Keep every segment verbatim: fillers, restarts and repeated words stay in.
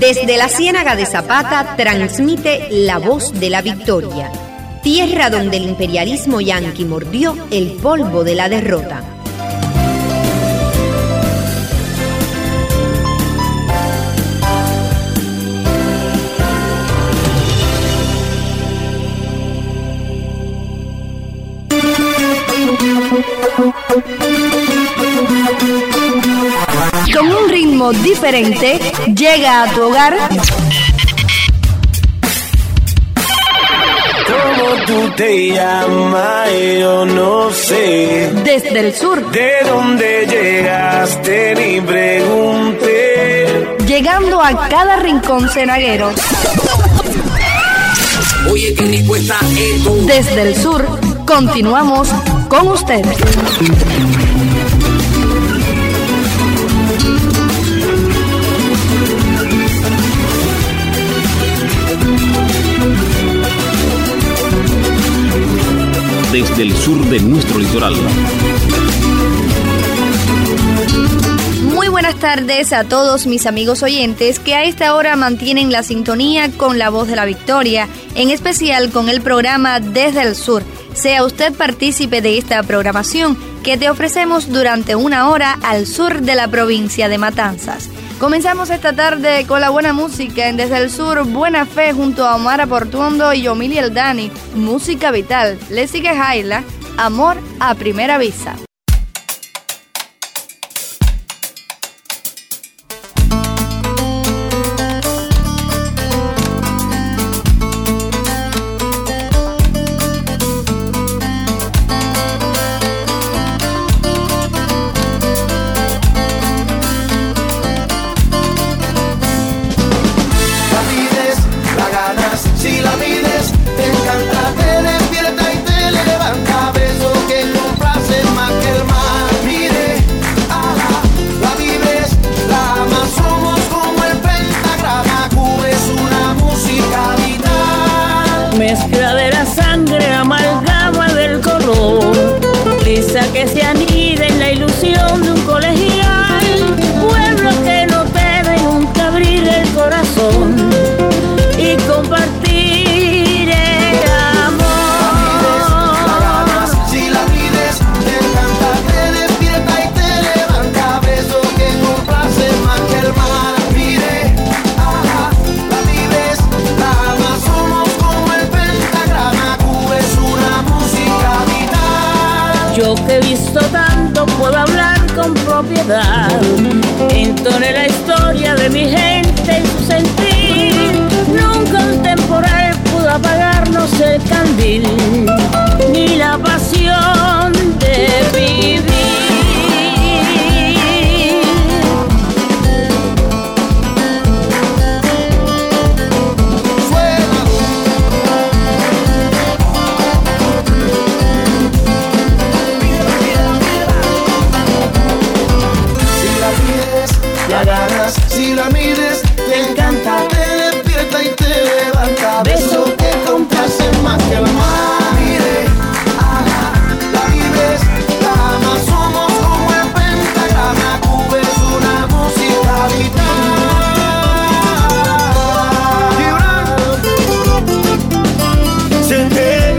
Desde la Ciénaga de Zapata transmite La Voz de la Victoria, tierra donde el imperialismo yanqui mordió el polvo de la derrota. Con un ritmo diferente, llega a tu hogar. ¿Cómo tú te llamas? Yo no sé. Desde el sur. ¿De dónde llegaste? Ni pregunté. Llegando a cada rincón cenaguero. Oye, qué rico está esto. Desde el sur, continuamos con ustedes. Desde el sur de nuestro litoral. Muy buenas tardes a todos mis amigos oyentes que a esta hora mantienen la sintonía con La Voz de la Victoria, en especial con el programa Desde el Sur. Sea usted partícipe de esta programación que te ofrecemos durante una hora al sur de la provincia de Matanzas. Comenzamos esta tarde con la buena música en Desde el Sur, Buena Fe junto a Omar Portuondo y Yomili El Dani, música vital. Le sigue Jaila, Amor a Primera Vista. Mezcla de la sangre, amalgama del color, brisa que se anida en la ilusión de un colegial, pueblo que no debe nunca abrir el corazón y compartir el amor. Si la pides, te encanta, te despierta y te levanta, beso que complace más que el mar. Mire, ajá, la vives, la amas, somos como el pentagrama, Cuba es una música vital. Yo que he visto tanto puedo hablar con propiedad, entone la historia de mi gente en su sentir. Nunca un temporal pudo apagarnos el candil, ni la pasión de vivir. Si la mides, te encanta, te despierta y te levanta, beso que complace más que el mar. Mire, ajá, la vives, la amas, somos como el pentagrama, Cuba es una música vital. Senté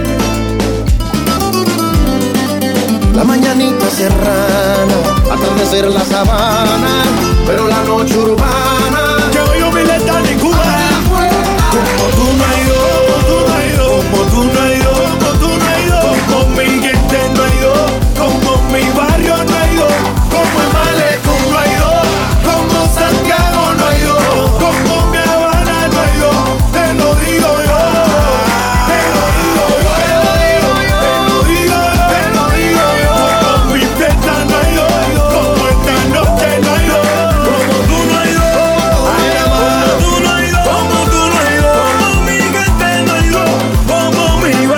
la mañanita serrana, atardecer la sabana, pero la noche urbana que hoy humilde está en Cuba. Como tú no has ido, como tú no has ido, como tú no has ido, como tú no has ido, como mi gente no ha ido, como mi barrio no ha ido, como el Malecón no ha ido, como Santiago no ha ido, como mi Habana no ha ido. Te lo digo yo, te lo digo yo, te lo digo yo, te lo digo yo, te lo digo yo. Como mi fiesta no ha ido, como esta noche no ha ido. Como mi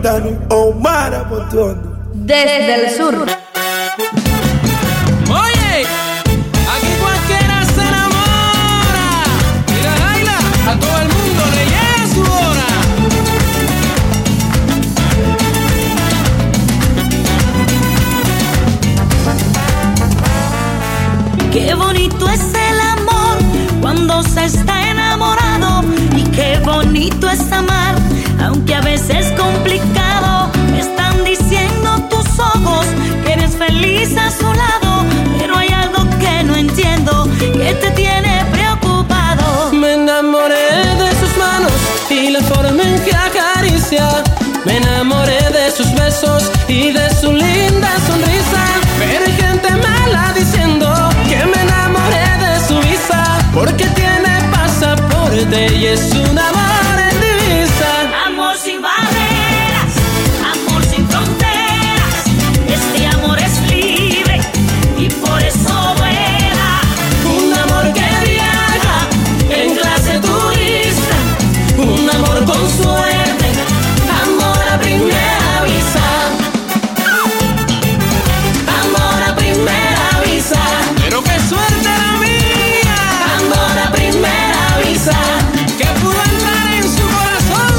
Titanic, Omar Pontuando. Desde el sur. Oye, aquí cualquiera se enamora. Mira, Laila, a todo el mundo le llega su hora. Qué bonito es el amor cuando se está enamorado, y qué bonito es amar, aunque a veces es complicado. Me están diciendo tus ojos que eres feliz a su lado, pero hay algo que no entiendo, que te tiene preocupado. Me enamoré de sus manos y la forma en que acaricia. Me enamoré de sus besos y de su linda sonrisa. Pero hay gente mala diciendo que me enamoré de su visa, porque tiene pasaporte y es un amor en divisa. Amor sin barreras, amor sin fronteras, este amor es libre y por eso vuela. Un amor que viaja en clase turista, un amor con suerte, amor a primera vista. Amor a primera vista. Pero qué suerte la mía. Amor a primera vista, que pudo entrar en su corazón.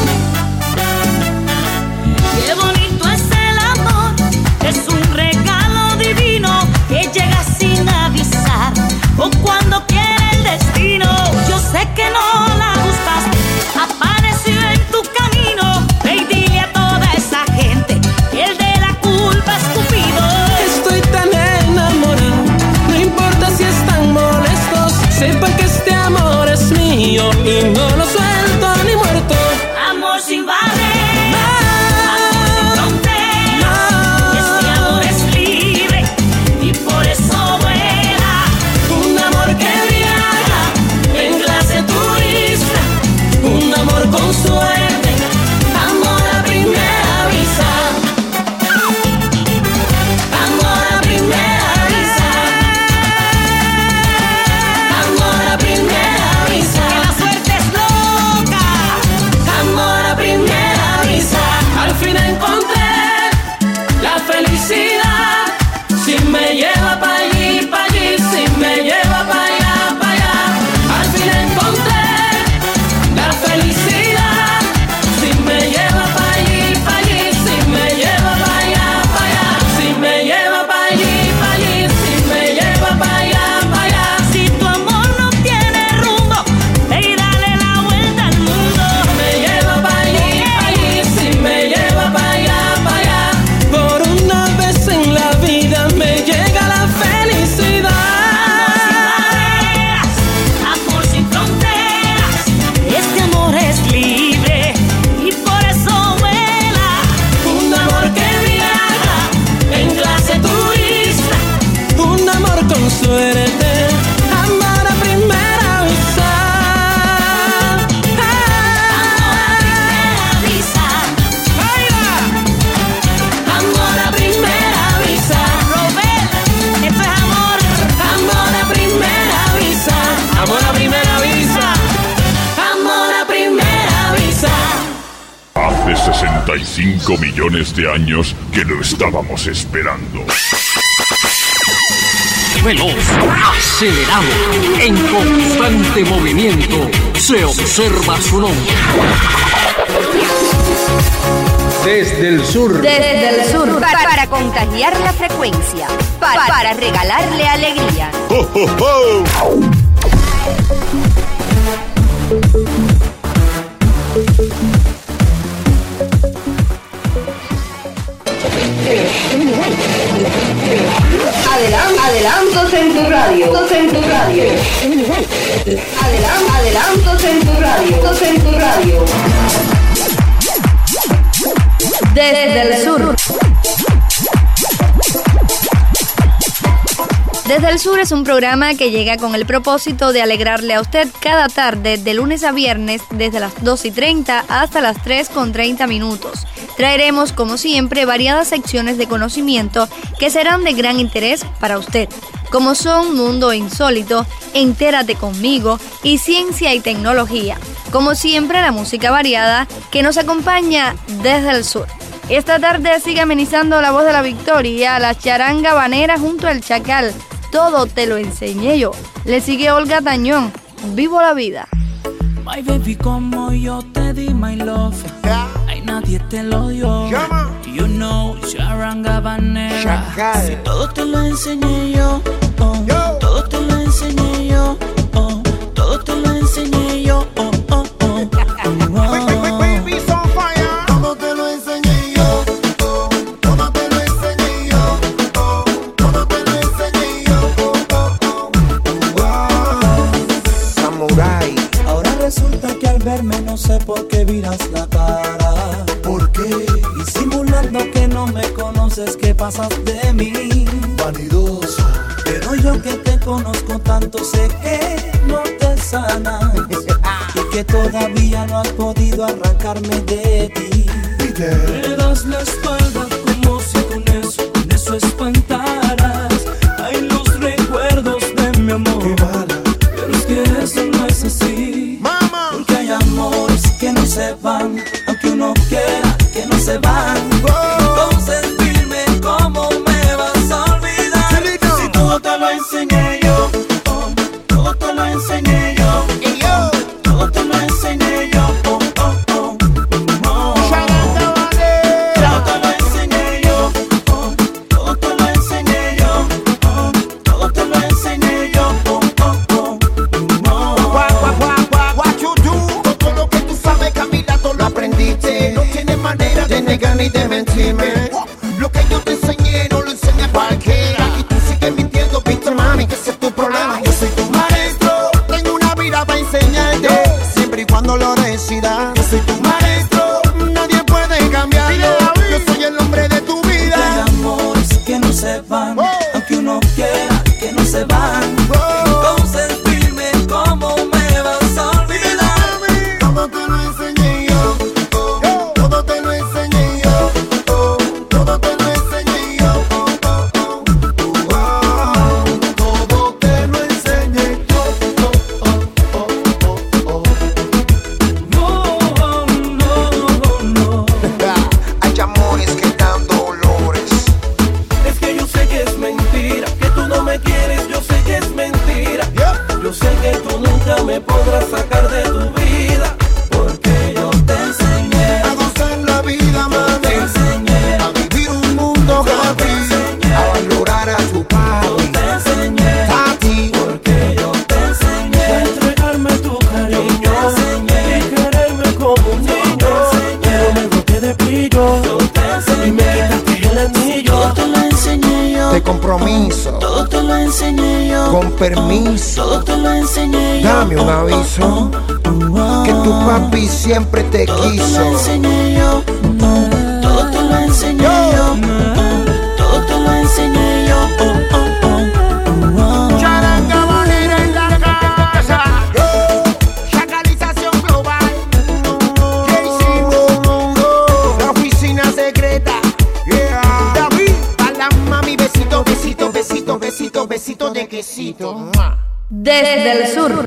Qué bonito es el amor, es un regalo divino que llega sin avisar o cuando quiere el destino. Yo sé que no la buscaste, apareció en tu camino. Ve y dile a toda esa gente que el de la culpa es Cupido. Estoy tan enamorado, no importa si están molestos, sepan que este amor es mío y no lo suelto ni muerto. Amor sin barreras, amor sin fronteras, este amor es libre y por eso vuela. Un amor que viaja en clase turista, un amor con suerte, amor a primera vista. Amor a primera vista. Amor a primera vista. Que la suerte es loca. Amor a primera vista. Al fin encontré la felicidad. Si me lleva pa' allí, pa' allí, si me lleva pa' allá, pa' allá. Al fin encontré la felicidad. Si me lleva pa' allí, pa' allí, si me lleva pa' allá, pa' allá. Si me lleva pa' allí, pa' allí, si me lleva pa' allá, pa' allá. Si tu amor no tiene rumbo, ve y dale la vuelta al mundo. Me lleva pa' allí, pa' allí, si me lleva pa' allá, pa' allá. Por una vez en la vida me llega la felicidad. Amor sin fronteras, este amor es libre y por eso vuela. Un amor que viaja en clase turista, un amor con suerte, amor a primera vista. Amor a primera vista. ¡Baila! Amor a primera vista. Robert, esto es amor. Amor a primera vista. Amor a primera vista. Amor a primera vista. Hace sesenta y cinco millones de años que lo estábamos esperando. Veloz, acelerado, en constante movimiento, se observa su nombre. Desde el sur. Desde el sur. Para, para contagiar la frecuencia. Para, para regalarle alegría. ¡Oh, oh, oh! Adelan- adelantos en tu radio. En tu radio. Adelan- adelantos en tu radio. En tu radio. Desde el sur. Desde el Sur es un programa que llega con el propósito de alegrarle a usted cada tarde de lunes a viernes desde las dos y treinta hasta las tres con treinta minutos. Traeremos, como siempre, variadas secciones de conocimiento que serán de gran interés para usted, como son Mundo Insólito, Entérate Conmigo y Ciencia y Tecnología. Como siempre, la música variada que nos acompaña desde el sur. Esta tarde sigue amenizando La Voz de la Victoria, la charanga habanera junto al Chacal. Todo te lo enseñé yo. Le sigue Olga Tañón, Vivo la Vida. My baby, como yo te di my love, ay, nadie te lo dio. You know, charanga habanera. Si todo te lo enseñé yo, oh, todo te lo enseñé yo, oh, todo te lo enseñé yo, oh, oh, oh, oh. Resulta que al verme no sé por qué viras la cara. ¿Por qué? Disimulando que no me conoces, ¿qué pasas de mí? Vanidoso. Pero yo que te conozco tanto sé que no te sanas y que todavía no has podido arrancarme de ti. Me das la espalda como si con eso, con eso espantaras. Hay los recuerdos de mi amor. Qué mala. Pero es que eso no es así. Porque hay amores que no se van, aunque uno quiera que no se van. Entonces dime cómo me vas a olvidar. Si todo te lo enseñé yo, oh, todo te lo enseñé yo, oh, todo te lo enseñé yo, oh, oh, oh, oh. Todo te lo enseñé yo, oh, todo te lo enseñé yo, oh, todo te lo enseñé yo, oh, oh, oh, no tienes manera de negar ni de mentirme. Lo que yo te enseñé no lo enseña cualquiera. Y tú sigues mintiendo, Víctor, mami, que ese es tu problema. Yo soy tu maestro, tengo una vida para enseñarte, siempre y cuando lo decidas. Yo soy tu maestro, nadie puede cambiarlo. Yo soy el hombre de tu vida. Hay amores que no se van, aunque uno quiera que no se van. Entonces dime cómo me vas a olvidar. Todo te lo enseñé yo, todo te lo enseñé yo, todo te lo enseñé yo, todo te lo enseñé yo. No, no, no. Hay amores que dan dolores. Es que yo sé que es mentira, que tú no me quieres, yo sé que es mentira. Yo sé que tú nunca me podrás sacar de tu vida, porque yo te enseñé a gozar la vida, mami. Te enseñé a vivir un mundo happy, a valorar a tu padre. Te enseñé a ti, porque yo te enseñé a entregarme tu cariño. Te enseñé y quererme como un niño. Pero me boté de pillo, yo te enseñé y me quitaste el anillo. Todo te lo enseñé yo, de compromiso, todo te lo enseñé yo, con permiso. todo te lo enseñé yo. Dame un aviso, que tu papi siempre te Todo quiso. te lo enseñé yo, todo te lo enseñé yo, todo te lo enseñé yo, oh, oh, oh, oh. Charanga habanera en la casa, chacalización global. ¿Qué hicimos? La oficina secreta. David, pa' la mami, besito, besito, besito, besito, besito de quesito. Desde el sur.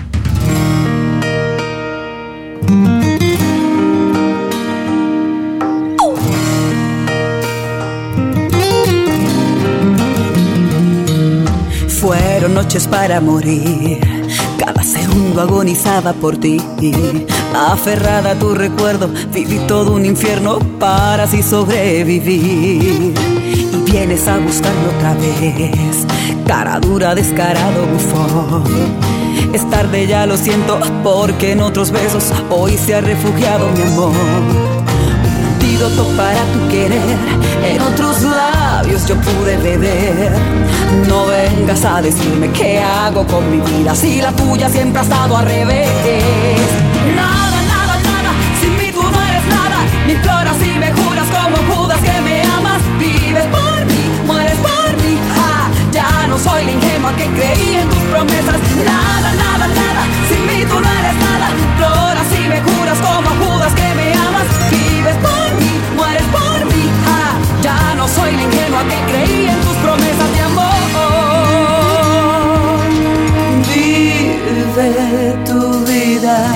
Fueron noches para morir, cada segundo agonizaba por ti. Aferrada a tu recuerdo, viví todo un infierno para así sobrevivir. Y vienes a buscarme otra vez, cara dura, descarado, bufón. Es tarde, ya lo siento, porque en otros besos hoy se ha refugiado mi amor. Antídoto para tu querer, en otros labios yo pude beber. No vengas a decirme qué hago con mi vida si la tuya siempre ha estado al revés. Nada, nada, nada, sin mí tú no eres nada. Me imploras y me juras como Judas que me amas. Vives por mí, mueres por mí, ja. Ya no soy la ingenua que creí en tus promesas. Nada, nada, nada, sin mí tú no eres nada. Me imploras y me juras como Judas que me amas. Vives por mí, mueres por mí, ja. Ya no soy la ingenua que creí en tus promesas de amor. Vive tu vida.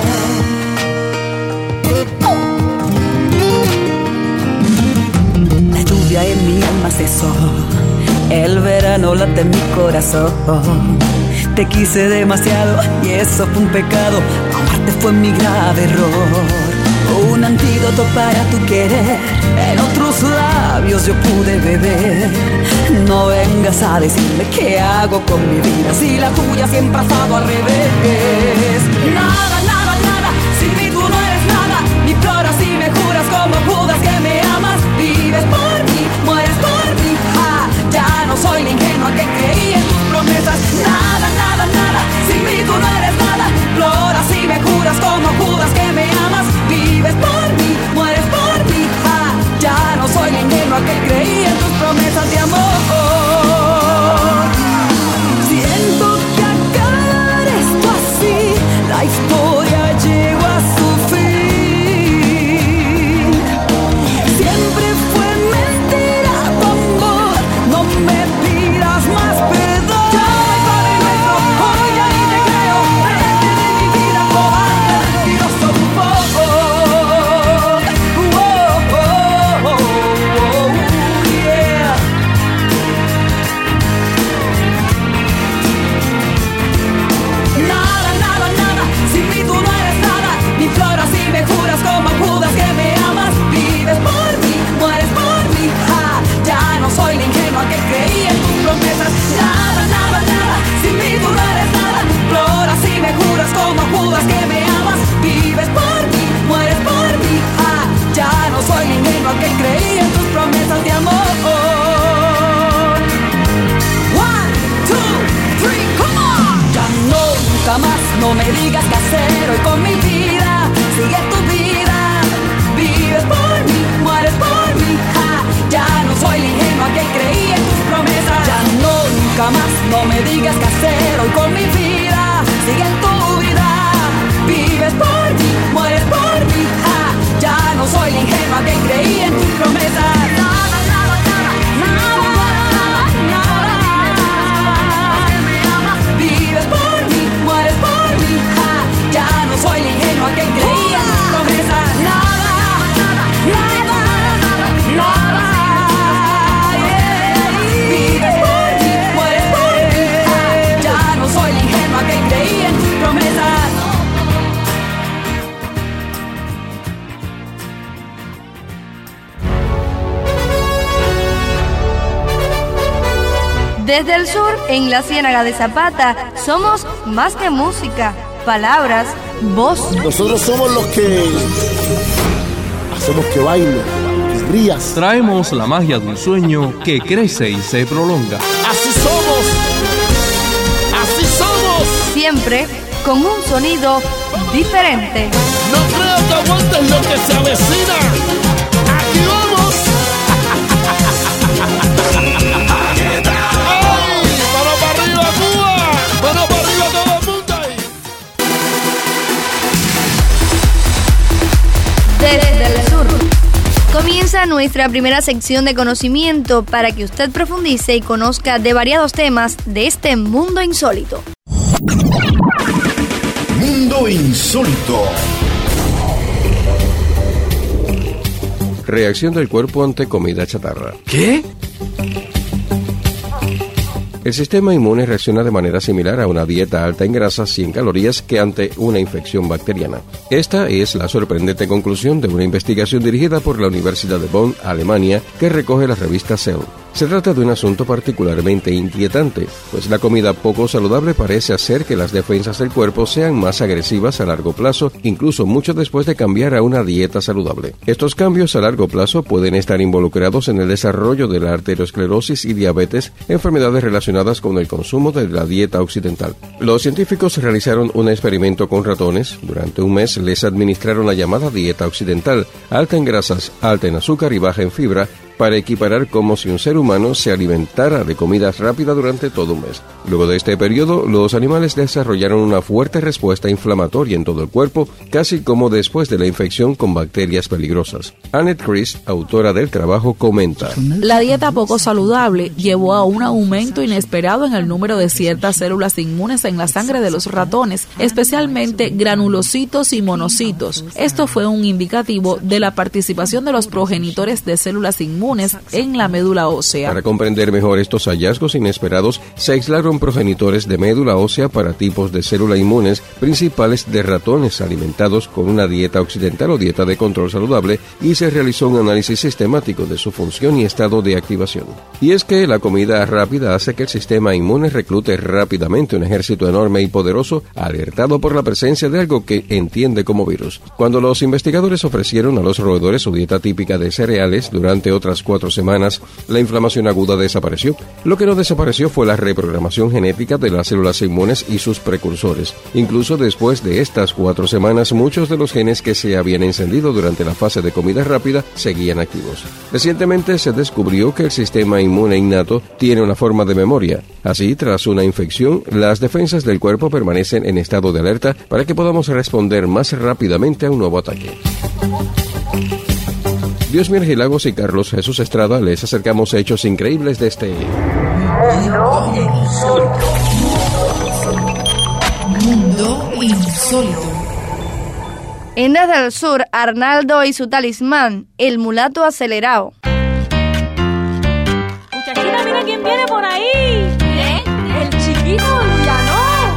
hace sol, el verano late en mi corazón. Te quise demasiado y eso fue un pecado, amarte fue mi grave error. Un antídoto para tu querer, en otros labios yo pude beber. No vengas a decirme qué hago con mi vida si la tuya siempre ha estado al revés. Nada, nada, nada, sin mí tú no eres nada. Ni floras y me juras como Judas que me amas. Vives por mí, mueres por mí. Ah, ya no soy la ingenua que creí en tus promesas. Nada, nada, nada, sin mí tú no eres nada. Floras y me juras como Judas que me amas. Vives por mí, mueres por mí. Ah, ya no soy la ingenua que creí en tus promesas de amor. Siento que acabar esto así, la historia llegó a su fin. Siempre fue mentira tu amor, no me pidas más perdón. Ya me nuestro, hoy ya ni te creo. Este de mi vida cobarde, mentiroso tu poco. Oh, oh, oh, oh, yeah. Nada, nada, nada, sin mí tú no eres nada. Ni floras y me juras como Judas que me amas. Vives por mí, mueres por mí. Ah, ya no soy la ingenua que creí en tus promesas. Nada, nada, nada, sin mí tú no eres nada. Floras y me juras como Judas que me amas. Vives por mí, mueres por mí. Ah, ya no soy la ingenua que creí en tus promesas de amor. One, two, three, come on. Ya no, nunca más, no me digas qué hacer hoy con mi vida. Sigue tu vida, vives por mí, mueres por mí. Ah, ya no soy la ingenua que creí en tus promesas. Ya no, nunca más, no me digas qué hacer hoy con mi vida. Sigue tu vida, vives por mí, mueres por mí. Ah, ya no soy la ingenua que creí en tus promesas. Nada, nada, nada, nada, nada, nada. Vives por mí, mueres por mí. Ah, ya no soy la ingenua que creí en tus promesas. Nada, nada, nada, nada, yeah. Vives por mí, mueres por mí. Ah, ya no soy la ingenua que creí en tus promesas. Desde el sur, en la Ciénaga de Zapata, somos más que música, palabras, voz. Nosotros somos los que hacemos que baile, que rías. Traemos la magia de un sueño que crece y se prolonga. Así somos, así somos. Siempre con un sonido diferente. No creo que aguantes lo que se avecina. Aquí vamos. Desde el sur comienza nuestra primera sección de conocimiento para que usted profundice y conozca de variados temas de este mundo insólito. Mundo insólito. Reacción del cuerpo ante comida chatarra. ¿Qué? El sistema inmune reacciona de manera similar a una dieta alta en grasas y en calorías que ante una infección bacteriana. Esta es la sorprendente conclusión de una investigación dirigida por la Universidad de Bonn, Alemania, que recoge la revista Cell. Se trata de un asunto particularmente inquietante, pues la comida poco saludable parece hacer que las defensas del cuerpo sean más agresivas a largo plazo, incluso mucho después de cambiar a una dieta saludable. Estos cambios a largo plazo pueden estar involucrados en el desarrollo de la arteriosclerosis y diabetes, enfermedades relacionadas con el consumo de la dieta occidental. Los científicos realizaron un experimento con ratones. Durante un mes les administraron la llamada dieta occidental, alta en grasas, alta en azúcar y baja en fibra, para equiparar como si un ser humano se alimentara de comida rápida durante todo un mes. Luego de este periodo, los animales desarrollaron una fuerte respuesta inflamatoria en todo el cuerpo, casi como después de la infección con bacterias peligrosas. Annette Chris, autora del trabajo, comenta: La dieta poco saludable llevó a un aumento inesperado en el número de ciertas células inmunes en la sangre de los ratones, especialmente granulocitos y monocitos. Esto fue un indicativo de la participación de los progenitores de células inmunes inmunes en la médula ósea. Para comprender mejor estos hallazgos inesperados, se aislaron progenitores de médula ósea para tipos de células inmunes principales de ratones alimentados con una dieta occidental o dieta de control saludable, y se realizó un análisis sistemático de su función y estado de activación. Y es que la comida rápida hace que el sistema inmune reclute rápidamente un ejército enorme y poderoso, alertado por la presencia de algo que entiende como virus. Cuando los investigadores ofrecieron a los roedores su dieta típica de cereales durante otras cuatro semanas, la inflamación aguda desapareció. Lo que no desapareció fue la reprogramación genética de las células inmunes y sus precursores. Incluso después de estas cuatro semanas, muchos de los genes que se habían encendido durante la fase de comida rápida seguían activos. Recientemente se descubrió que el sistema inmune innato tiene una forma de memoria. Así, tras una infección, las defensas del cuerpo permanecen en estado de alerta para que podamos responder más rápidamente a un nuevo ataque. Diosmir Gilagos y Carlos Jesús Estrada les acercamos hechos increíbles de este Mundo Insólito. Mundo Insólito. En Desde el Sur, Arnaldo y su talismán, el mulato acelerado. Muchachita, mira quién viene por ahí. ¿Eh? El chiquito Luyanó.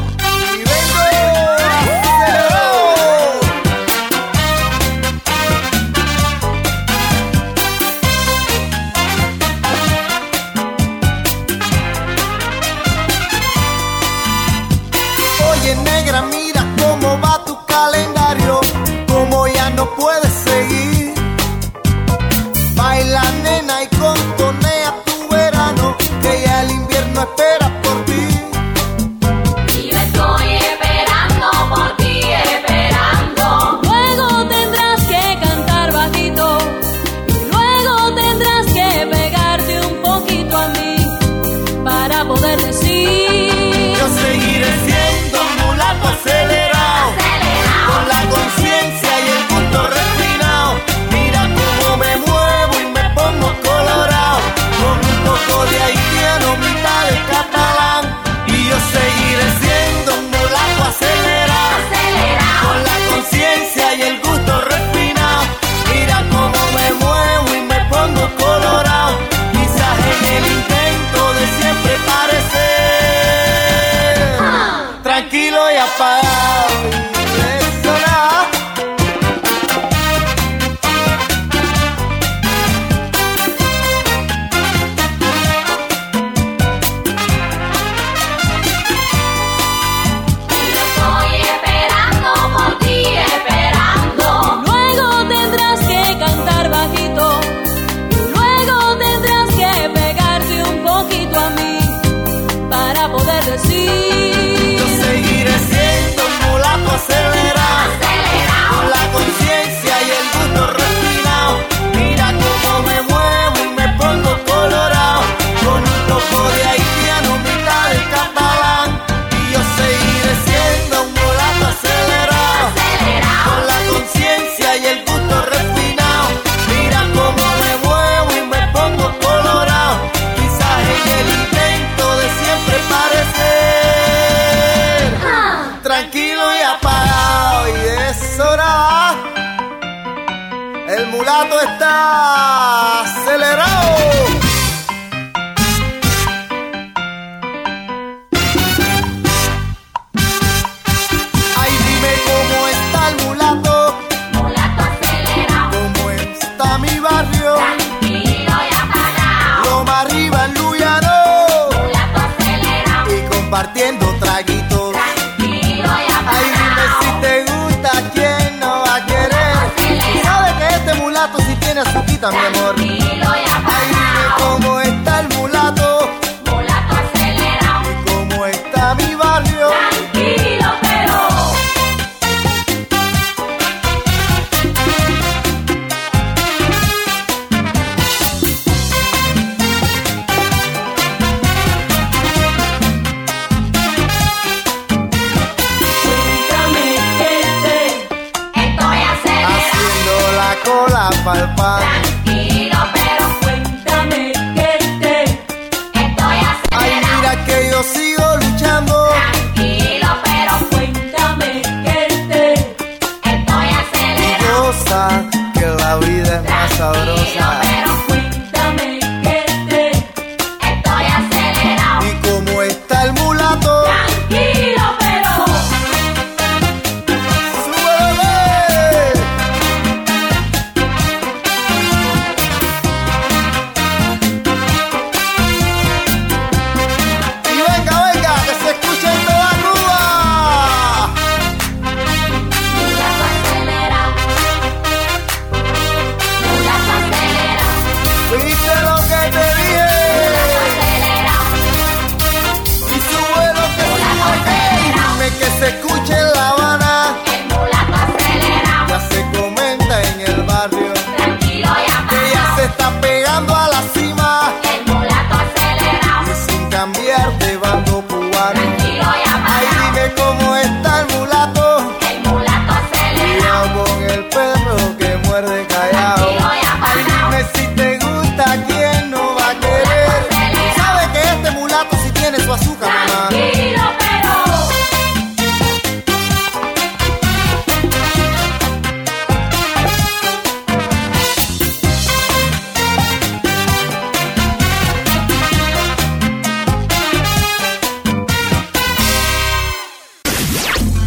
Oye, negra, mira cómo va tu calendario, cómo ya no puedes seguir. Baila, nena, y contonea tu verano, que ya el invierno espera por ti. Y yo estoy esperando por ti, esperando. Luego tendrás que cantar bajito, luego tendrás que pegarte un poquito a mí, para poder decir: yo seguiré siendo un mulato acelerado, acelerado, con la conciencia y el gusto refinado. Mira cómo me muevo y me pongo colorado, con un poco de haitiano, mitad de catalán. Y yo seguiré siendo un mulato acelerado, acelerado, con la conciencia y el gusto refinado. Mira cómo me muevo y me pongo colorado, quizás en el intento de siempre parecer tranquilo y apagado, y eso nada. Estoy esperando por ti, esperando. luego tendrás que cantar bajito, luego tendrás que pegarte un poquito a mí, para poder decir: yo seguiré siendo un mulato acelerado, acelerado, con la conciencia y el gusto refinado. Mira cómo me muevo y me pongo colorado, con un poco de haitiano, mitad de catalán. Y yo seguiré siendo un mulato acelerado, acelerado, con la conciencia y el gusto refinado. Mira cómo me muevo y me pongo colorado, quizás en el intento de siempre parecer tranquilo y apagado, y de eso nada. El mulato está acelerado. Ay, dime cómo está el mulato, Mulato acelerado, cómo está mi barrio, tranquilo y apagado. Loma arriba en Luyano, Mulato acelerado, y compartiendo traguitos. tranquilo y Ay, dime apagado. si te gusta, quién no va a querer. Y sabe que este mulato sí tiene azuquita, mi amor. Tranquilo y Ay, dime apagado. cómo está el mulato, Mulato acelerado, y cómo está mi barrio. tranquilo pero. Cuéntame que te estoy acelerado. Haciendo la cola pa'l pan. Tranquilo, pero cuéntame que te estoy Ay, acelerado. mira que yo sigo luchando. Tranquilo, pero cuéntame que te estoy Y acelerado. goza que la vida es más Tranquilo, sabrosa. pero cuéntame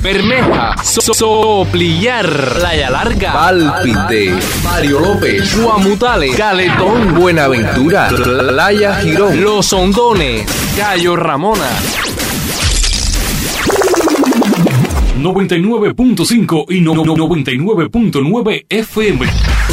Bermeja, So- Soplillar, Playa Larga, Pálpite, Mario López, Guamutales, Caletón, Buenaventura, Playa Girón, Los Hondones, Cayo Ramona. noventa y nueve punto cinco y no- no- noventa y nueve punto nueve F M.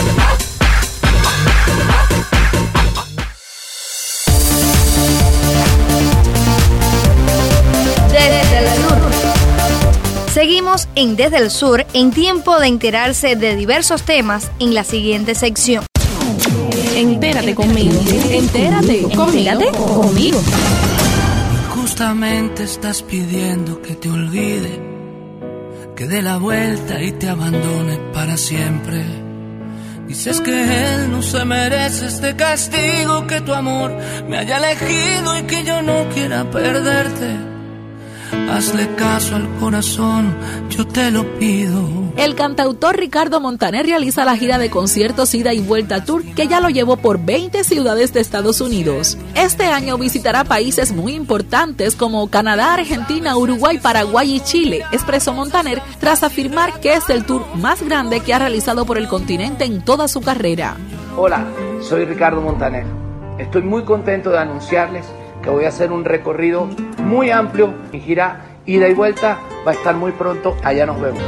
Desde el sur. Seguimos en Desde el Sur en tiempo de enterarse de diversos temas en la siguiente sección. Entérate conmigo. Entérate. Entérate conmigo. Justamente estás pidiendo que te olvide, que dé la vuelta y te abandone para siempre. Dices que él no se merece este castigo, que tu amor me haya elegido y que yo no quiera perderte. Hazle caso al corazón, yo te lo pido. El cantautor Ricardo Montaner realiza la gira de conciertos Ida y Vuelta Tour, que ya lo llevó por veinte ciudades de Estados Unidos. Este año visitará países muy importantes como Canadá, Argentina, Uruguay, Paraguay y Chile, expresó Montaner tras afirmar que es el tour más grande que ha realizado por el continente en toda su carrera. Hola, soy Ricardo Montaner. Estoy muy contento de anunciarles que voy a hacer un recorrido muy amplio. Mi gira Ida y Vuelta va a estar muy pronto. Allá nos vemos.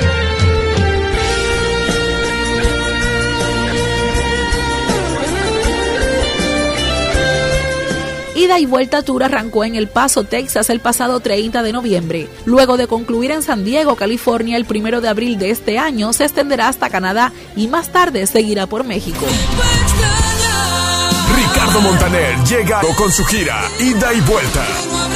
Ida y Vuelta Tour arrancó en El Paso, Texas, el pasado treinta de noviembre. Luego de concluir en San Diego, California, el primero de abril de este año, se extenderá hasta Canadá y más tarde seguirá por México. Ricardo Montaner llega con su gira Ida y Vuelta.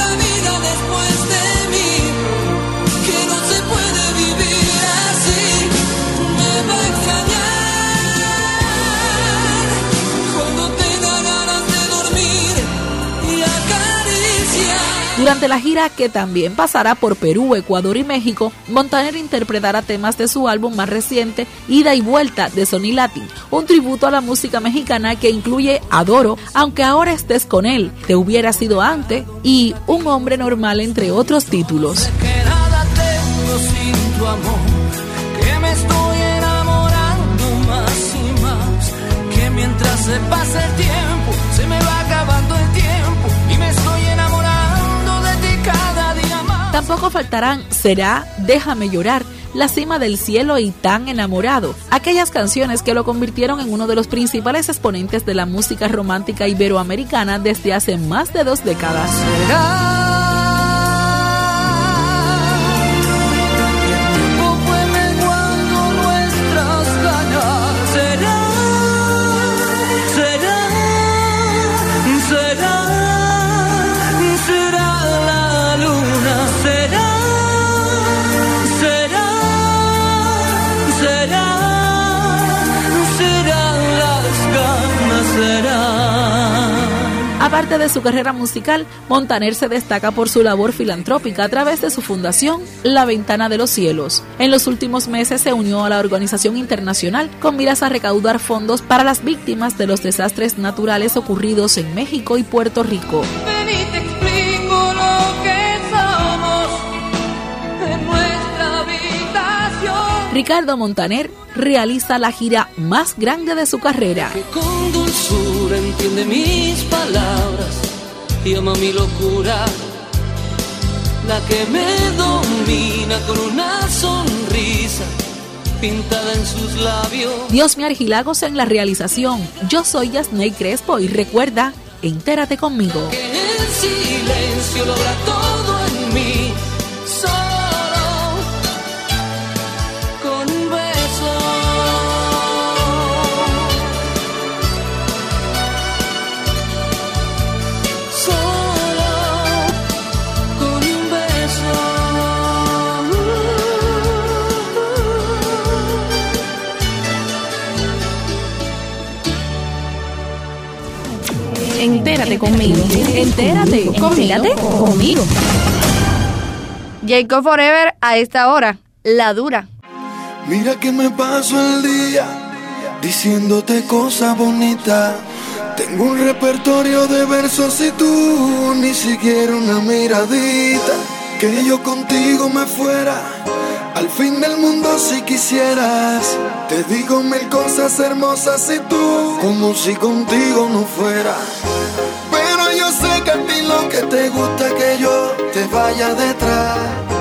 Durante la gira, que también pasará por Perú, Ecuador y México, Montaner interpretará temas de su álbum más reciente, Ida y Vuelta, de Sony Latin, un tributo a la música mexicana que incluye Adoro, Aunque ahora estés con él, Te hubiera sido antes y Un hombre normal, entre otros títulos. Que nada tengo sin tu amor, que me estoy enamorando más y más, que mientras se pasa el tiempo, se me va acabando el tiempo y me estoy enamorando de ti cada día más. Tampoco faltarán Será, Déjame llorar, La cima del cielo y Tan enamorado, aquellas canciones que lo convirtieron en uno de los principales exponentes de la música romántica iberoamericana desde hace más de dos décadas. Será Aparte de su carrera musical, Montaner se destaca por su labor filantrópica a través de su fundación La Ventana de los Cielos. En los últimos meses se unió a la organización internacional con miras a recaudar fondos para las víctimas de los desastres naturales ocurridos en México y Puerto Rico. Ven y te explico lo que somos en nuestra habitación. Ricardo Montaner realiza la gira más grande de su carrera. Que con dulzura entiende mis palabras y ama mi locura, la que me domina con una sonrisa pintada en sus labios. Dios me Argilagos en la realización. Yo soy Yasney Crespo y recuerda, entérate conmigo. Que el silencio logra todo en mí, solo con un beso. Solo con un beso. Entérate conmigo. Entérate conmigo. conmigo. Jacob Forever a esta hora, La Dura. Mira que me paso el día diciéndote cosas bonitas. Tengo un repertorio de versos y tú ni siquiera una miradita. que yo contigo me fuera al fin del mundo si quisieras. Te digo mil cosas hermosas y tú como si contigo no fuera. Pero yo sé que a ti lo que te gusta es que yo te vaya detrás.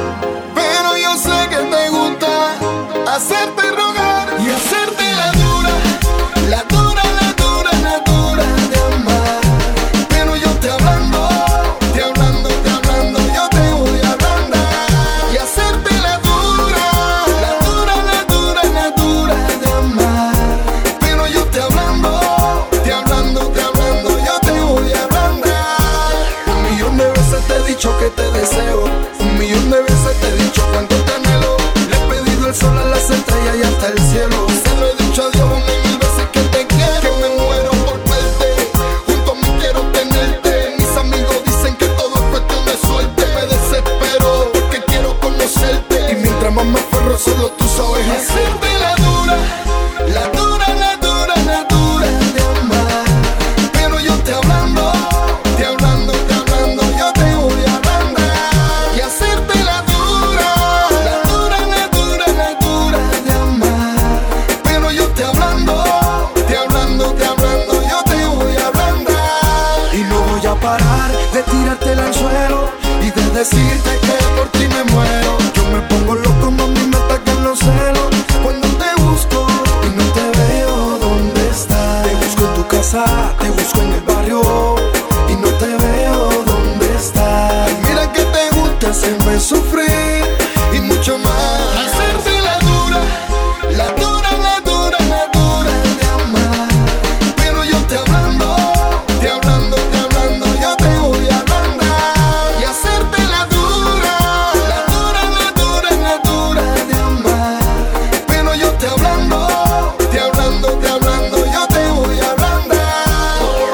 Pero yo sé que te gusta hacerte rogar y hacerte la dura, la dura, la dura, la dura de amar. Pero yo te hablando, te hablando, te hablando, yo te voy a ablandar y hacerte la dura, la dura, la dura, la dura de amar. Pero yo te hablando, te hablando, te hablando, yo te voy a ablandar. Un millón de veces te he dicho que te deseo, un millón de veces te he dicho cuánto te anhelo. Le he pedido el sol a las estrellas y hasta el cielo. Se lo he dicho a Dios una y mil veces que te quiero, que me muero por verte. Junto a mí quiero tenerte. Mis amigos dicen que todo es cuestión de suerte. Me desespero porque quiero conocerte. Y mientras más me aferro solo tú sabes hacerte la dura, la dura, la dura, la dura de amar. Pero yo te hablando, te hablando, te hablando, yo te voy a ablandar y hacerte la dura, la dura, la dura, la dura de amar. Pero yo te hablando, te hablando, te hablando, yo te voy a ablandar. Y no voy a parar de tirarte el anzuelo y de decirte que por ti me muero. Yo me pongo loco, mami, me atacan los celos cuando te busco y no te veo. ¿Dónde estás? Te busco en tu casa, te busco en el barrio y no te veo. ¿Dónde estás? Mira que te gusta hacerme sufrir y mucho más. Hacerte la dura, la dura, la dura, la dura de amar. Pero yo te hablando, te hablando, te hablando, yo te voy a ablandar y hacerte la dura, la dura, la dura, la dura de amar. Pero yo te hablando, te hablando, te hablando, yo te voy a ablandar. Oh,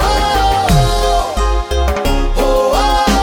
oh,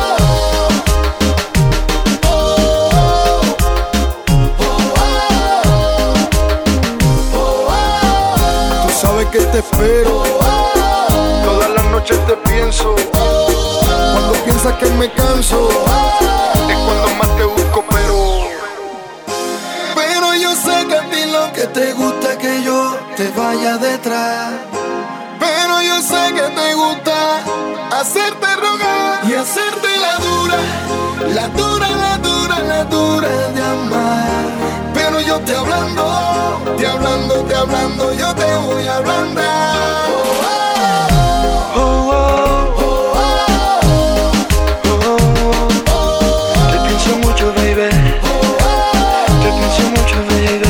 oh, oh. Tú sabes que te espero, todas las noches te pienso. Cuando piensas que me canso, es cuando más te busco, pero Pero yo sé que a ti lo que te gusta es que yo te vaya detrás. Pero yo sé que te gusta hacerte rogar y hacerte la dura, la dura, la dura, la dura de amar. Pero yo te hablando, te hablando, te hablando, yo te voy a ablandar. Oh, oh, oh, oh, oh, oh, oh. Te pienso mucho, baby. Te pienso mucho, baby.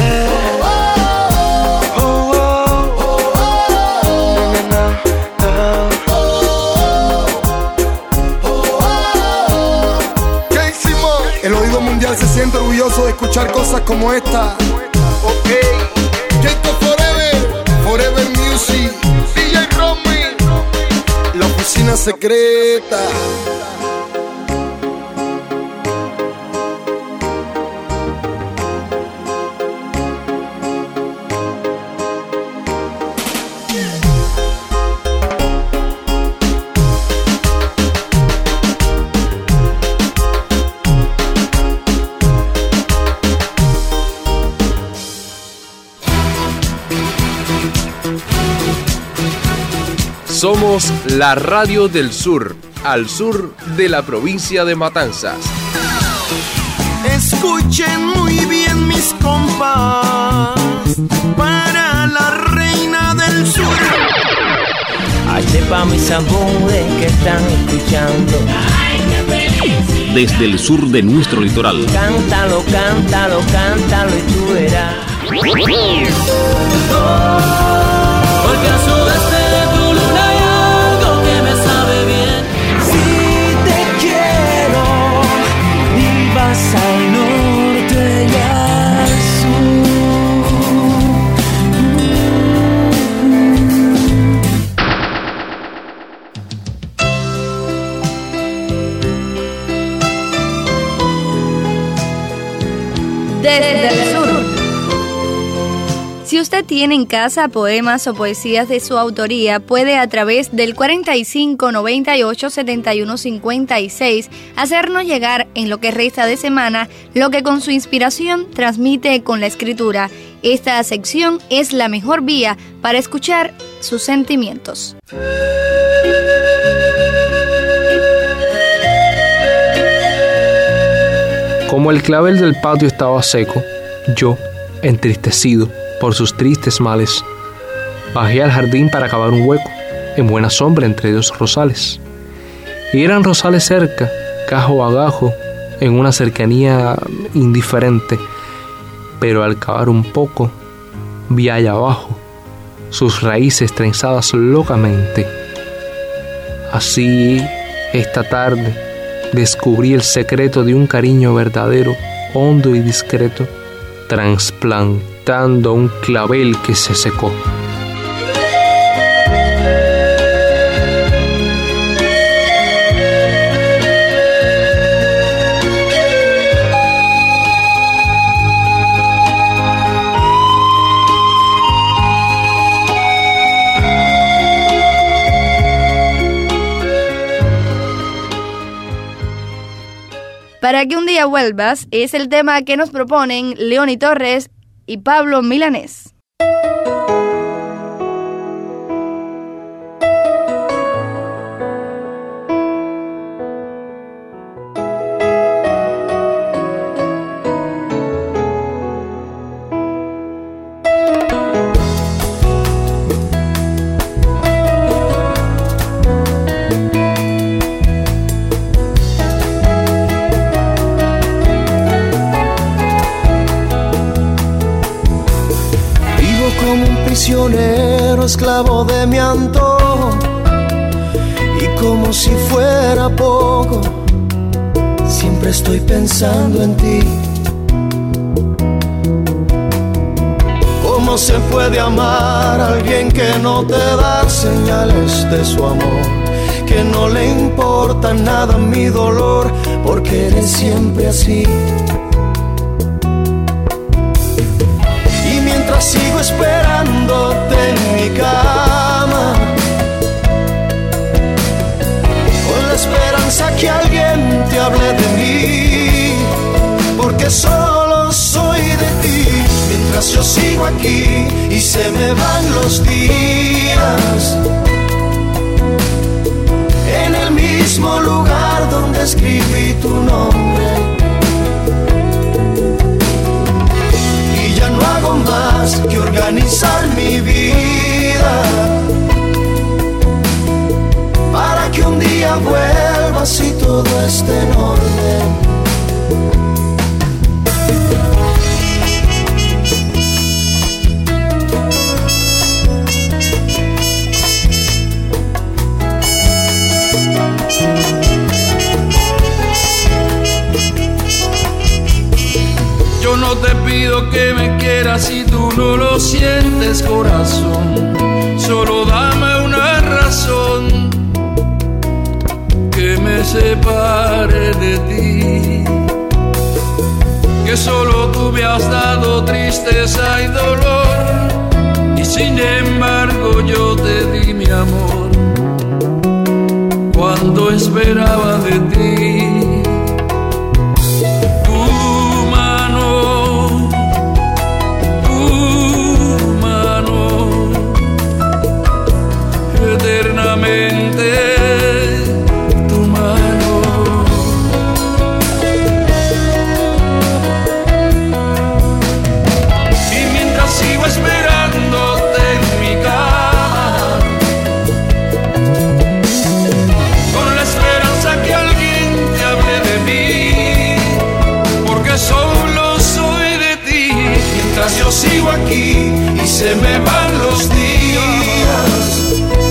Oh, oh, oh, oh. Na, na, na. ¿Qué hicimos? El oído mundial se siente orgulloso de escuchar cosas como esta. Ok, Jacob Forever, Forever Music, D J Romy, la oficina secreta. Somos la radio del sur, al sur de la provincia de Matanzas. Escuchen muy bien mis compas, para la reina del sur. Este pa' mis amores que están escuchando. ¡Ay, qué feliz! Desde el sur de nuestro litoral. Cántalo, cántalo, cántalo y tú verás. Porque al sudeste de tu luna hay algo que me sabe bien. Si te quiero y vas al norte y al Desde el sur. Si usted tiene en casa poemas o poesías de su autoría, puede a través del cuarenta y cinco, noventa y ocho, setenta y uno, cincuenta y seis hacernos llegar en lo que resta de semana lo que con su inspiración transmite con la escritura. Esta sección es la mejor vía para escuchar sus sentimientos. Como el clavel del patio estaba seco, yo, entristecido por sus tristes males, bajé al jardín para cavar un hueco, en buena sombra entre dos rosales. Y eran rosales cerca, gajo a gajo, en una cercanía indiferente, pero al cavar un poco, vi allá abajo sus raíces trenzadas locamente. Así, esta tarde, descubrí el secreto de un cariño verdadero, hondo y discreto, trasplantando un clavel que se secó. Para que un día vuelvas es el tema que nos proponen Leoni Torres y Pablo Milanés. Prisionero, esclavo de mi antojo, y como si fuera poco, siempre estoy pensando en ti. ¿Cómo se puede amar a alguien que no te da señales de su amor? Que no le importa nada mi dolor, porque eres siempre así. Sigo esperándote en mi cama, con la esperanza que alguien te hable de mí, porque solo soy de ti. Mientras yo sigo aquí y se me van los días, en el mismo lugar donde escribí tu nombre. No hago más que organizar mi vida para que un día vuelvas y todo esté en orden. Yo no te pido que me quieras si tú no lo sientes, corazón. Solo dame una razón que me separe de ti. Que solo tú me has dado tristeza y dolor, y sin embargo yo te di mi amor cuando esperaba de ti. Eternamente tu mano. Y mientras sigo esperándote en mi cama, con la esperanza que alguien te hable de mí, porque solo soy de ti. Mientras yo sigo aquí y se me van los días,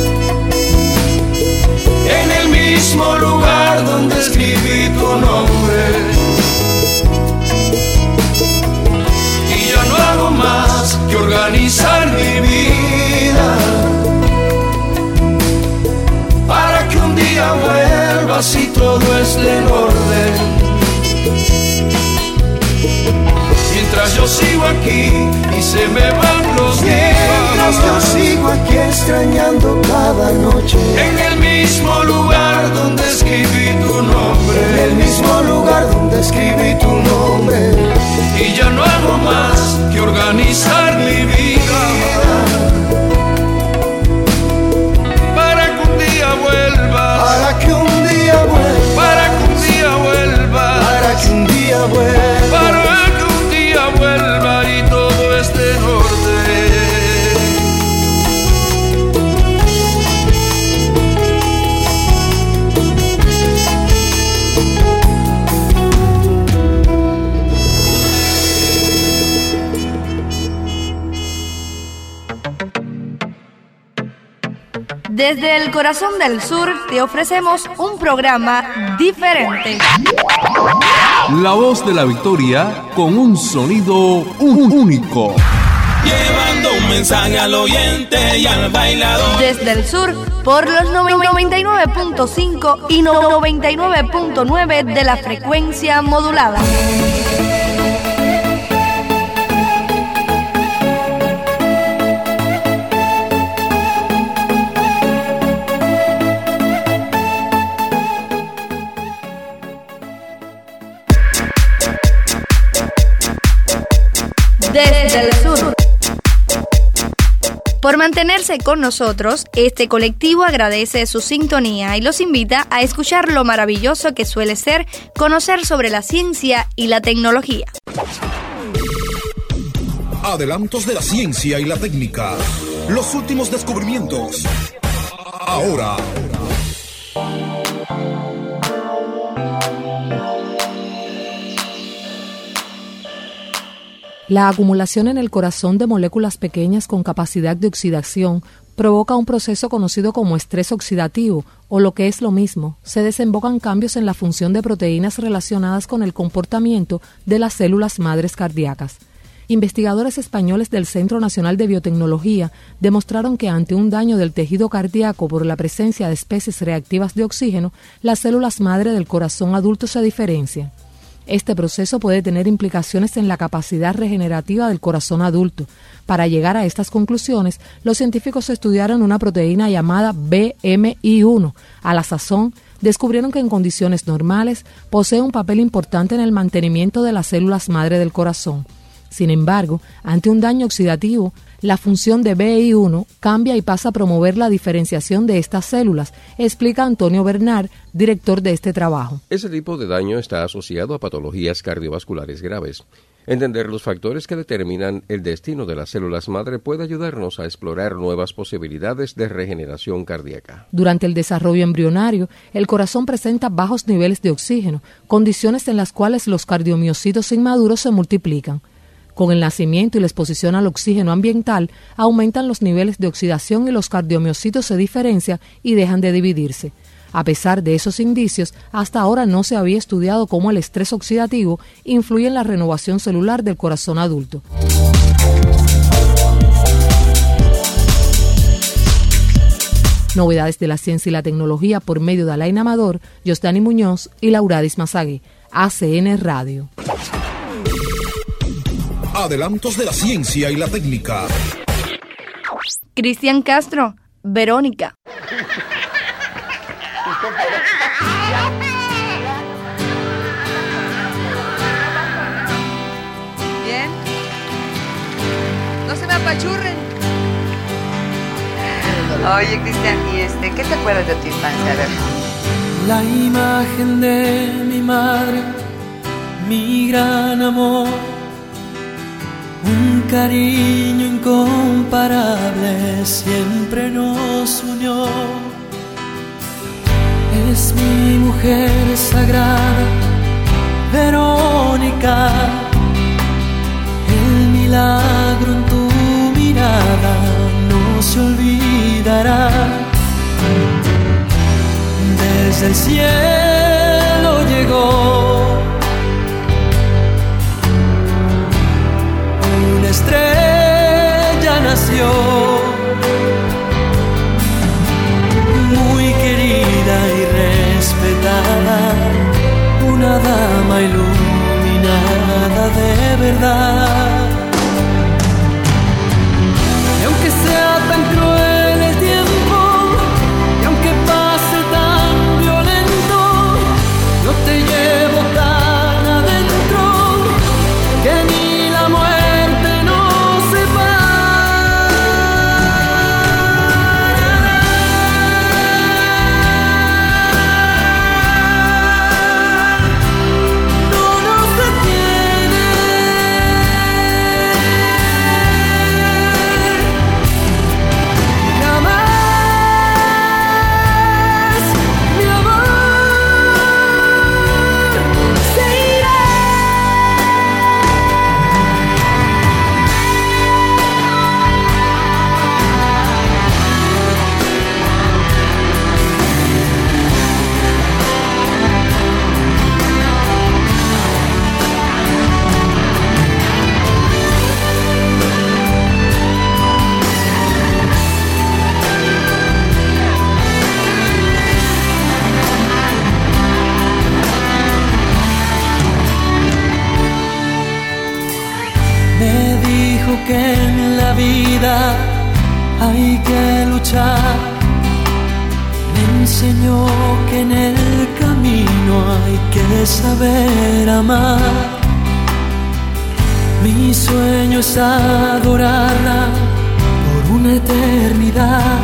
en el mismo lugar donde escribí tu nombre, y ya no hago más que organizar mi vida para que un día vuelvas y todo esté en orden. Mientras yo sigo aquí y se me van los mientras yo sigo aquí extrañando cada noche. En el mismo lugar donde escribí tu nombre. En el mismo lugar donde escribí tu nombre. Y ya no hago más que organizar mi vida para que un día vuelvas. Para que un día vuelvas. Para que un día vuelvas. Para que un día vuelvas. Para que un día vuelva y todo esté en orden. Desde el corazón del sur te ofrecemos un programa diferente. La voz de la victoria con un sonido único. Llevando un mensaje al oyente y al bailador. Desde el sur, por los noventa y nueve punto cinco y noventa y nueve punto nueve de la frecuencia modulada. Desde el sur. Por mantenerse con nosotros, este colectivo agradece su sintonía y los invita a escuchar lo maravilloso que suele ser conocer sobre la ciencia y la tecnología. Adelantos de la ciencia y la técnica. Los últimos descubrimientos. Ahora. La acumulación en el corazón de moléculas pequeñas con capacidad de oxidación provoca un proceso conocido como estrés oxidativo, o lo que es lo mismo, se desembocan cambios en la función de proteínas relacionadas con el comportamiento de las células madres cardíacas. Investigadores españoles del Centro Nacional de Biotecnología demostraron que ante un daño del tejido cardíaco por la presencia de especies reactivas de oxígeno, las células madre del corazón adulto se diferencian. Este proceso puede tener implicaciones en la capacidad regenerativa del corazón adulto. Para llegar a estas conclusiones, los científicos estudiaron una proteína llamada B M I uno. A la sazón, descubrieron que en condiciones normales posee un papel importante en el mantenimiento de las células madre del corazón. Sin embargo, ante un daño oxidativo, la función de B M I uno cambia y pasa a promover la diferenciación de estas células, explica Antonio Bernard, director de este trabajo. Ese tipo de daño está asociado a patologías cardiovasculares graves. Entender los factores que determinan el destino de las células madre puede ayudarnos a explorar nuevas posibilidades de regeneración cardíaca. Durante el desarrollo embrionario, el corazón presenta bajos niveles de oxígeno, condiciones en las cuales los cardiomiocitos inmaduros se multiplican. Con el nacimiento y la exposición al oxígeno ambiental, aumentan los niveles de oxidación y los cardiomiocitos se diferencian y dejan de dividirse. A pesar de esos indicios, hasta ahora no se había estudiado cómo el estrés oxidativo influye en la renovación celular del corazón adulto. Novedades de la ciencia y la tecnología por medio de Alain Amador, Yosdani Muñoz y Lauradis Mazagué. A C N Radio. Adelantos de la ciencia y la técnica. Cristian Castro, Verónica. Bien. No se me apachurren. Oye, Cristian, ¿y este, qué te acuerdas de tu infancia? A ver. La imagen de mi madre, mi gran amor, un cariño incomparable siempre nos unió. Es mi mujer sagrada, Verónica. El milagro en tu mirada no se olvidará. Desde el cielo llegó una estrella, nació muy querida y respetada, una dama iluminada de verdad. Y aunque sea dijo que en la vida hay que luchar. Me enseñó que en el camino hay que saber amar. Mi sueño es adorarla por una eternidad.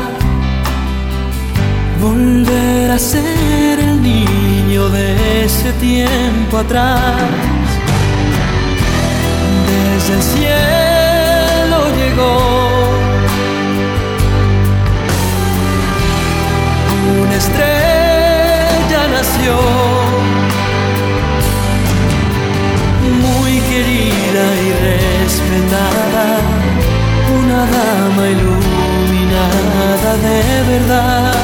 Volver a ser el niño de ese tiempo atrás. Desde el cielo llegó una estrella, nació muy querida y respetada, una dama iluminada de verdad.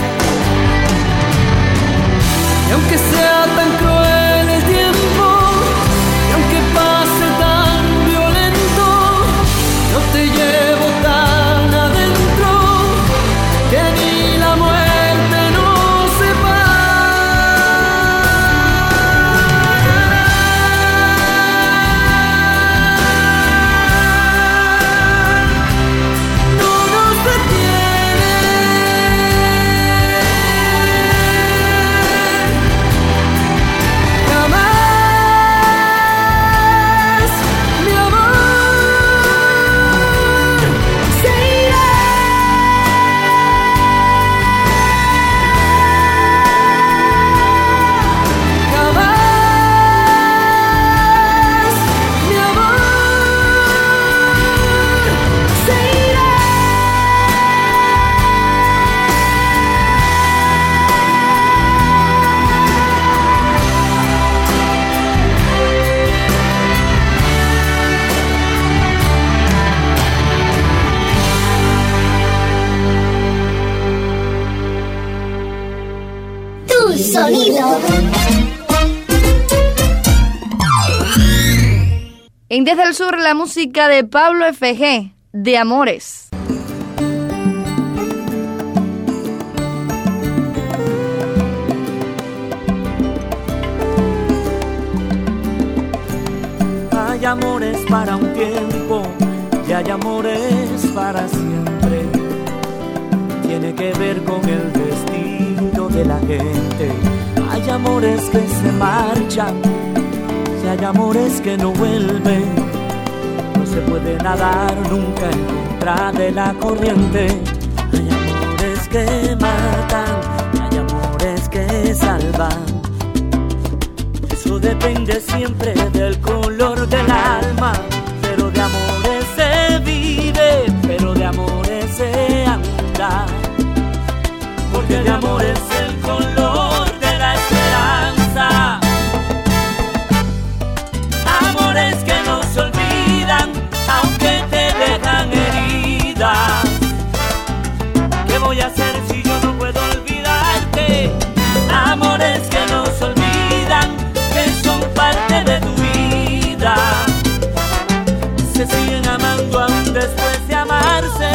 Y aunque sea tan cruel el tiempo, y aunque pase tan violento, yo te llevo tan adentro que ni la muerte nos separa. No nos detiene. Jamás, mi amor, se irá. Jamás, mi amor, se irá. Tu sonido. En Desde el Sur, la música de Pablo F G, de Amores. Hay amores para un tiempo y hay amores para siempre. Tiene que ver con el destino de la gente. Hay amores que se marchan y hay amores que no vuelven. No se puede nadar nunca en contra de la corriente. Hay amores que matan y hay amores que salvan. Eso depende siempre del color del alma. Pero de amores se vive, pero de amores se anda. Porque de amor es el color de la esperanza. Amores que no se olvidan, aunque te dejan herida. ¿Qué voy a hacer si yo no puedo olvidarte? Amores que no se olvidan, que son parte de tu vida. Se siguen amando aún después de amarse.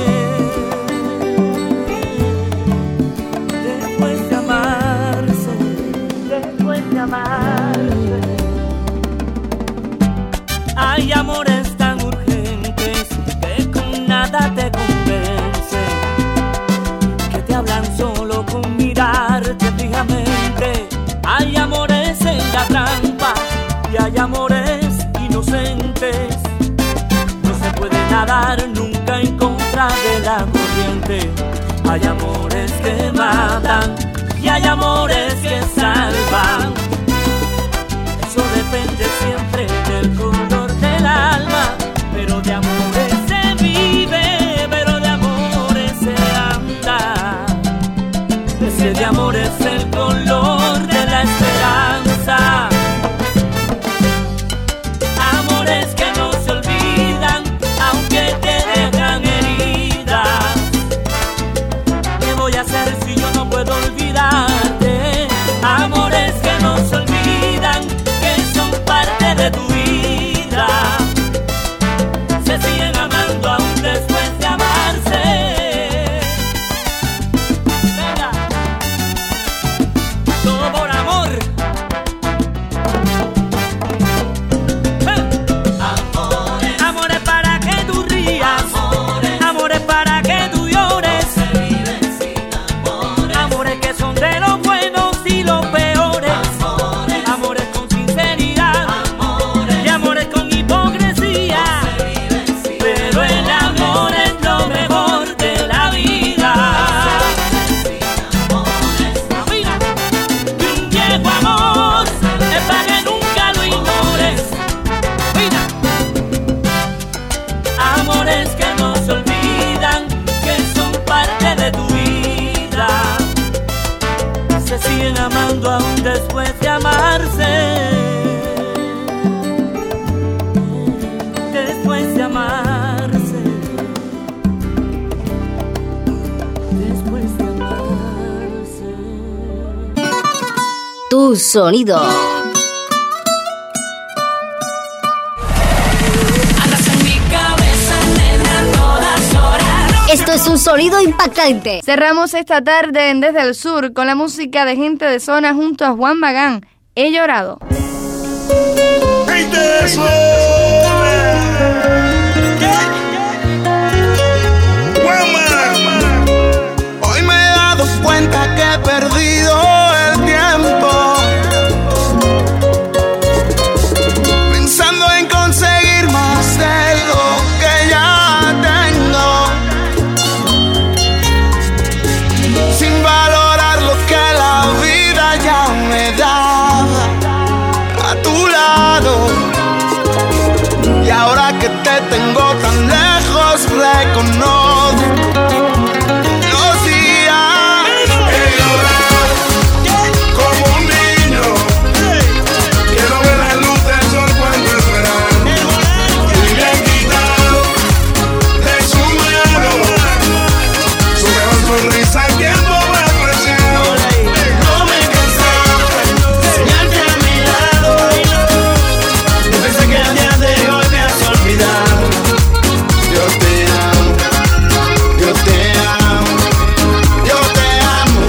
Hay amores tan urgentes que con nada te convencen, que te hablan solo con mirarte fijamente. Hay amores en la trampa y hay amores inocentes. No se puede nadar nunca en contra de la corriente. Hay amores que matan y hay amores que salvan. Eso depende siempre del color del alma. Pero de amores se vive, pero de amores se anda. Ese de amor es el color de la esperanza. Amores que no se olvidan, aunque te dejan heridas. ¿Qué voy a hacer si yo no puedo olvidarte? Amores que no se Tu sonido. Esto es un sonido impactante. Cerramos esta tarde en Desde el Sur con la música de Gente de Zona junto a Juan Magán. He llorado. Gente de Zona. Hoy me he dado cuenta que he perdido el tiempo pensando en conseguir más de lo que ya tengo, sin valorar lo que la vida ya me da a tu lado. Y ahora que te tengo tan lejos, reconozco los días. He llorado como un niño. Quiero ver la luz del sol cuando es verano. Y me he quitado de su mano su mejor sonrisa, el tiempo me ha apreciado. No me he cansado de enseñarte a mi lado. No pensé que al día de hoy me has olvidado. Yo te amo, yo te amo, yo te amo.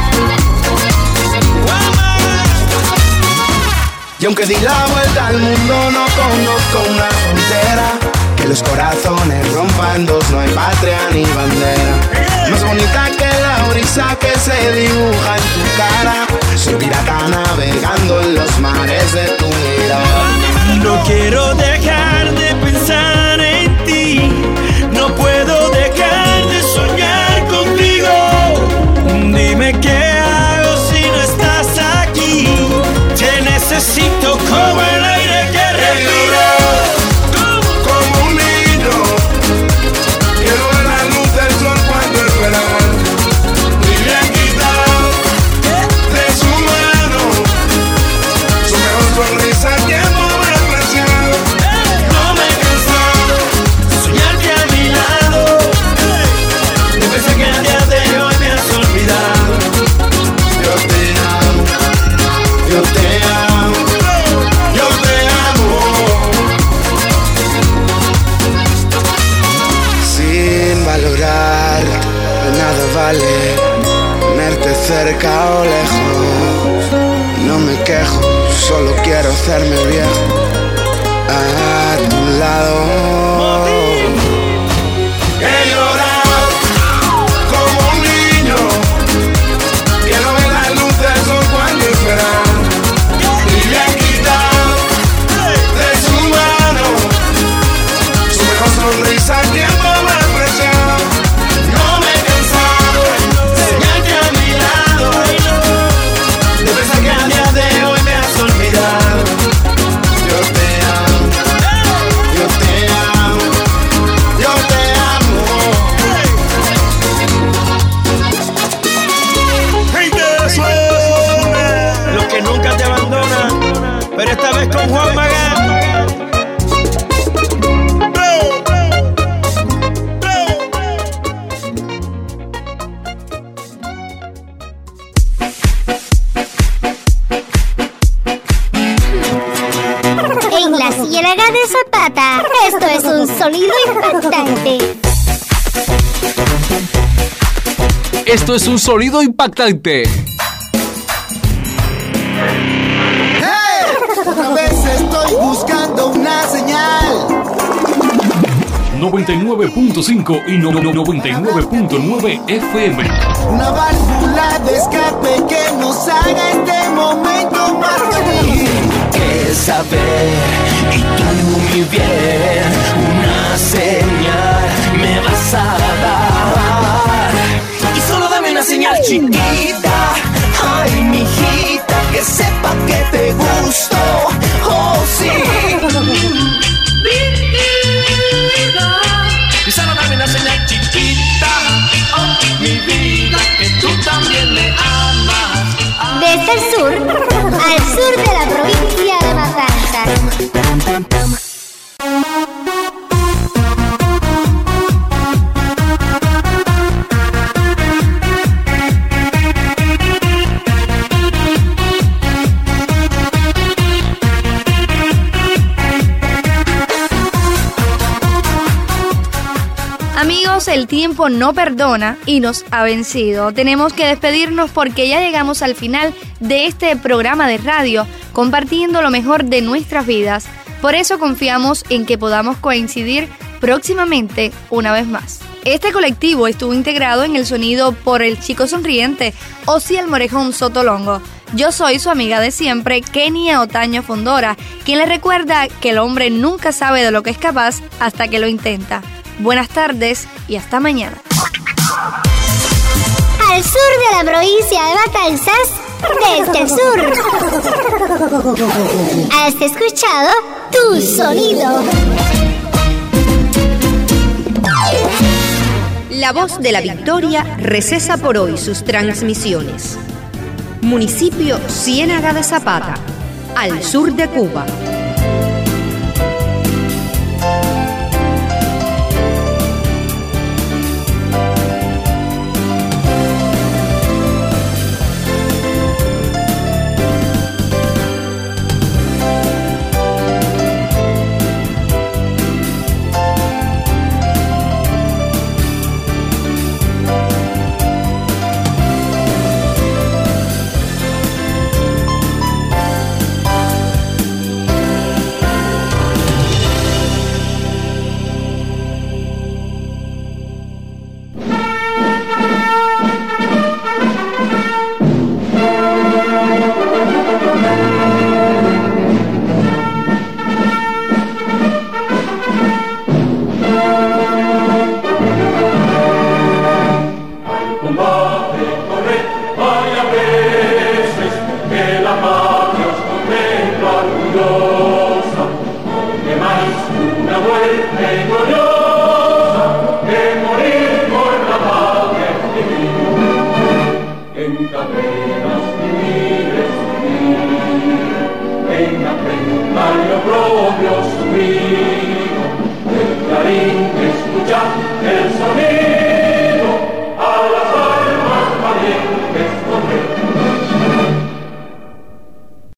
Y aunque di la vuelta al mundo, no conozco una frontera que los corazones rompan dos, no hay patria ni bandera. Más bonita que la brisa que se dibuja en tu cara, soy pirata navegando en los mares de tu mirada. No quiero dejar de pensar en ti, no puedo dejar de soñar contigo. Dime qué hago si no estás aquí, te necesito como el aire que respiro. Como un niño, quiero ver la luz del sol cuando es verano. Y me han quitado de su mano su mejor sonrisa, el tiempo me ha apreciado. No me he cansado de soñarte a mi lado. No pensé que al día de hoy me has olvidado. Yo te amo, yo te amo, yo te amo. Sin valorar, nada vale tenerte cerca o lejos. No me quejo, solo quiero hacerme viejo a tu lado. He llorado como un niño, quiero ver la luz del sol cuando es verano. Y le han quitado de su mano su mejor sonrisa, el tiempo me ha apreciado. No me he cansado de enseñarte a mi lado. No pensé que al día de hoy me has olvidado. Yo te amo, yo te amo, yo te amo. Gente de Zona. Los que nunca te abandonan, pero esta vez con Juan Magán. En la Ciénaga de Zapata, esto es un sonido impactante. Esto es un sonido impactante. Otra vez estoy buscando una señal. noventa y nueve punto cinco y no- no- noventa y nueve punto nueve F M. Una válvula de escape que nos haga este momento más feliz. Que saber y tú muy bien, una señal me vas a dar. Y solo dame una señal chiquita, ay mijita, que sepa que te gusto, oh sí. Y solo dame una señal chiquita, oh mi vida, que tú también me amas. Desde el sur al sur de la provincia de Matanzas. Amigos, el tiempo no perdona y nos ha vencido. Tenemos que despedirnos porque ya llegamos al final de este programa de radio, compartiendo lo mejor de nuestras vidas. Por eso confiamos en que podamos coincidir próximamente una vez más. Este colectivo estuvo integrado en el sonido por el chico sonriente Osiel Morejón Sotolongo. Yo soy su amiga de siempre, Kenia Otaño Fondora, quien les recuerda que el hombre nunca sabe de lo que es capaz hasta que lo intenta. Buenas tardes y hasta mañana. Al sur de la provincia de Matanzas, desde el sur. Has escuchado Tu Sonido. La Voz de la Victoria recesa por hoy sus transmisiones. Municipio Ciénaga de Zapata, al sur de Cuba.